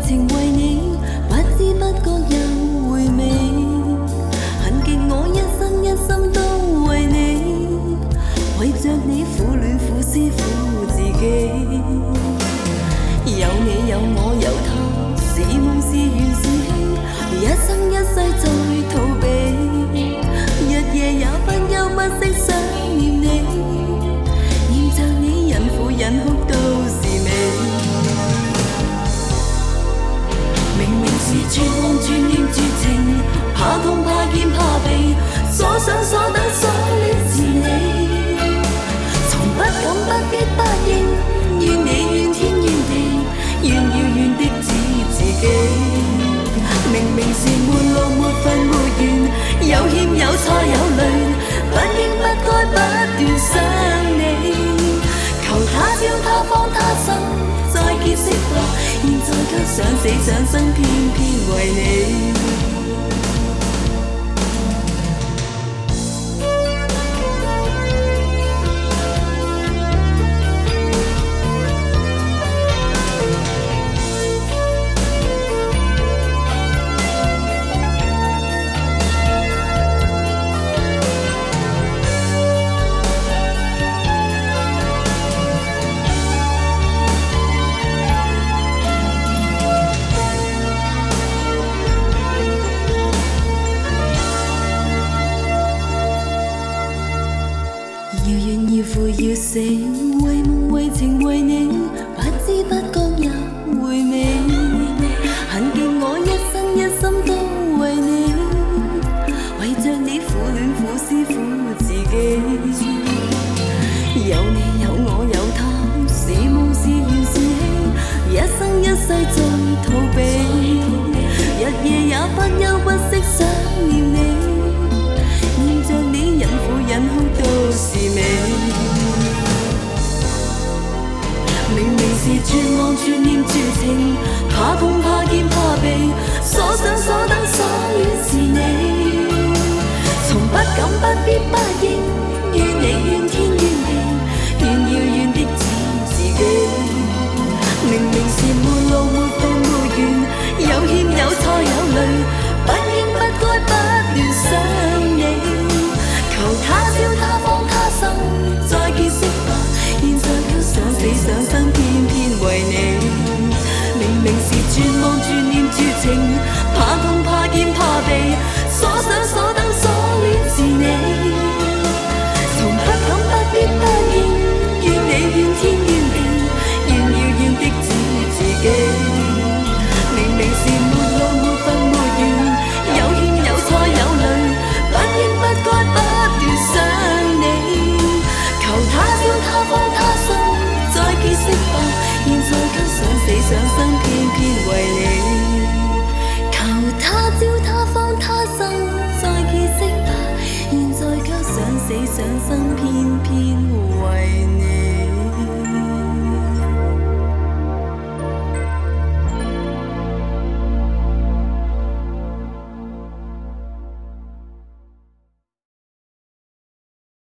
情为你，不知不觉又回味。恨极我一生一心都为你，为着你苦恋苦思苦自己。有你有我有他，是梦是缘是戏，一生一世在逃避。日夜也不休不息想念你，念着你人苦人哭都是美。明明是绝望绝念绝情，怕痛怕见怕避，所想所等所恋是你，从不敢不必不应，怨你怨天怨地，怨遥远的只自己。明明是没路没份没缘，有欠有错有泪，不应不该不斷想你，求他朝他方他生再結識吧，現在卻想死想生偏偏為你。要遠要負要死，為夢為情為你，不知不覺也回味。恨極我一生一心都為你，為着你苦戀苦思苦自己。有你有我有他，是夢是緣是戲，一生一世在逃避。日夜也不休不息想念你，念着你人苦人哭都是美。明明是絕望絕念絕情，怕痛怕見怕避，所想所等所戀是你，從不敢不必不應，怨你怨天怨地，怨遙遠的只自己。明明是沒路沒份沒緣，有欠有錯有淚，不應不該不斷想你，求他朝他方他生再結識吧，現在卻想死想生偏偏為你。明明是絕望絕念絕情，怕痛怕見怕避，所想所等所戀是你，從不敢不必不應，怨你怨天怨地，怨遙遠的只自己。明明是沒路沒份沒緣，有欠有錯有淚，不應不該不斷想你，求他朝他方他生再結識吧，現在卻想死想生偏偏為你，求他朝他方他生再結識吧，現在卻想死想生偏偏為你。